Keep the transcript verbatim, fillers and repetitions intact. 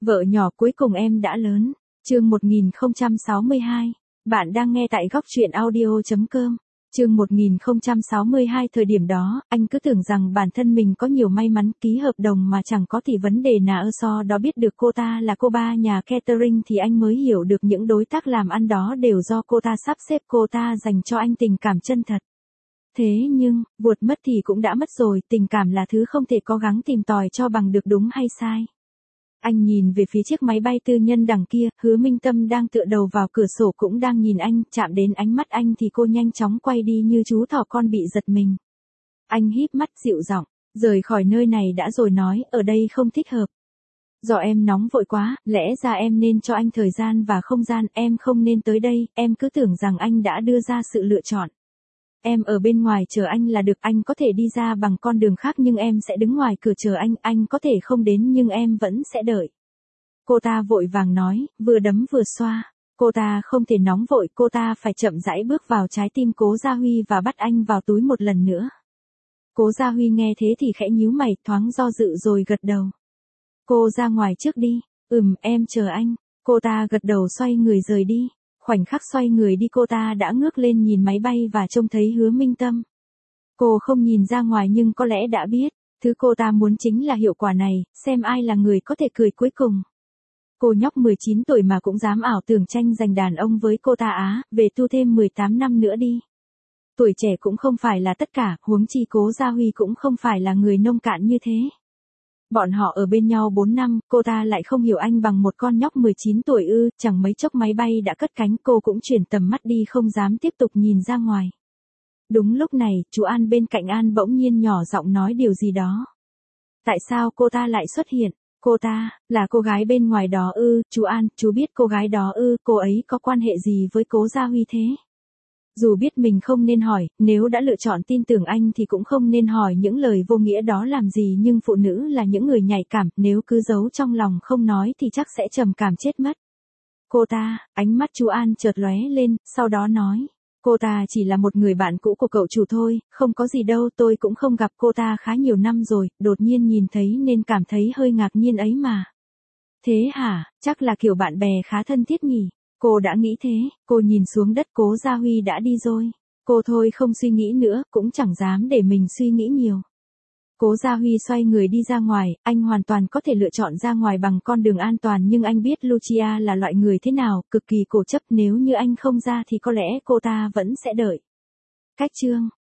Vợ nhỏ cuối cùng em đã lớn. Chương một nghìn không trăm sáu mươi hai. Bạn đang nghe tại góc truyện audio chấm com. Chương một nghìn không trăm sáu mươi hai. Thời điểm đó, anh cứ tưởng rằng bản thân mình có nhiều may mắn, ký hợp đồng mà chẳng có thì vấn đề nào. So đó biết được cô ta là cô ba nhà catering thì anh mới hiểu được những đối tác làm ăn đó đều do cô ta sắp xếp, cô ta dành cho anh tình cảm chân thật. Thế nhưng, vuột mất thì cũng đã mất rồi, tình cảm là thứ không thể cố gắng tìm tòi cho bằng được đúng hay sai. Anh nhìn về phía chiếc máy bay tư nhân đằng kia, Hứa Minh Tâm đang tựa đầu vào cửa sổ cũng đang nhìn anh, chạm đến ánh mắt anh thì cô nhanh chóng quay đi như chú thỏ con bị giật mình. Anh híp mắt dịu giọng, rời khỏi nơi này đã rồi nói, ở đây không thích hợp. Do em nóng vội quá, lẽ ra em nên cho anh thời gian và không gian, em không nên tới đây, em cứ tưởng rằng anh đã đưa ra sự lựa chọn. Em ở bên ngoài chờ anh là được, anh có thể đi ra bằng con đường khác nhưng em sẽ đứng ngoài cửa chờ anh, anh có thể không đến nhưng em vẫn sẽ đợi. Cô ta vội vàng nói, vừa đấm vừa xoa. Cô ta không thể nóng vội, cô ta phải chậm rãi bước vào trái tim Cố Gia Huy và bắt anh vào túi một lần nữa. Cố Gia Huy nghe thế thì khẽ nhíu mày, thoáng do dự rồi gật đầu. Cô ra ngoài trước đi, ừm em chờ anh. Cô ta gật đầu xoay người rời đi. Khoảnh khắc xoay người đi cô ta đã ngước lên nhìn máy bay và trông thấy Hứa Minh Tâm. Cô không nhìn ra ngoài nhưng có lẽ đã biết, thứ cô ta muốn chính là hiệu quả này, xem ai là người có thể cười cuối cùng. Cô nhóc mười chín tuổi mà cũng dám ảo tưởng tranh giành đàn ông với cô ta á, về tu thêm mười tám năm nữa đi. Tuổi trẻ cũng không phải là tất cả, huống chi Cố Gia Huy cũng không phải là người nông cạn như thế. Bọn họ ở bên nhau bốn năm, cô ta lại không hiểu anh bằng một con nhóc mười chín tuổi ư, chẳng mấy chốc máy bay đã cất cánh, cô cũng chuyển tầm mắt đi không dám tiếp tục nhìn ra ngoài. Đúng lúc này, chú An bên cạnh An bỗng nhiên nhỏ giọng nói điều gì đó. Tại sao cô ta lại xuất hiện? Cô ta, là cô gái bên ngoài đó ư, chú An, chú biết cô gái đó ư, cô ấy có quan hệ gì với Cố Gia Huy thế? Dù biết mình không nên hỏi, nếu đã lựa chọn tin tưởng anh thì cũng không nên hỏi những lời vô nghĩa đó làm gì, nhưng phụ nữ là những người nhạy cảm, nếu cứ giấu trong lòng không nói thì chắc sẽ trầm cảm chết mất. Cô ta, ánh mắt chú An chợt lóe lên, sau đó nói, cô ta chỉ là một người bạn cũ của cậu chủ thôi, không có gì đâu, tôi cũng không gặp cô ta khá nhiều năm rồi, đột nhiên nhìn thấy nên cảm thấy hơi ngạc nhiên ấy mà. Thế hả, chắc là kiểu bạn bè khá thân thiết nhỉ? Cô đã nghĩ thế, cô nhìn xuống đất, Cố Gia Huy đã đi rồi. Cô thôi không suy nghĩ nữa, cũng chẳng dám để mình suy nghĩ nhiều. Cố Gia Huy xoay người đi ra ngoài, anh hoàn toàn có thể lựa chọn ra ngoài bằng con đường an toàn nhưng anh biết Lucia là loại người thế nào, cực kỳ cố chấp, nếu như anh không ra thì có lẽ cô ta vẫn sẽ đợi. Cách chương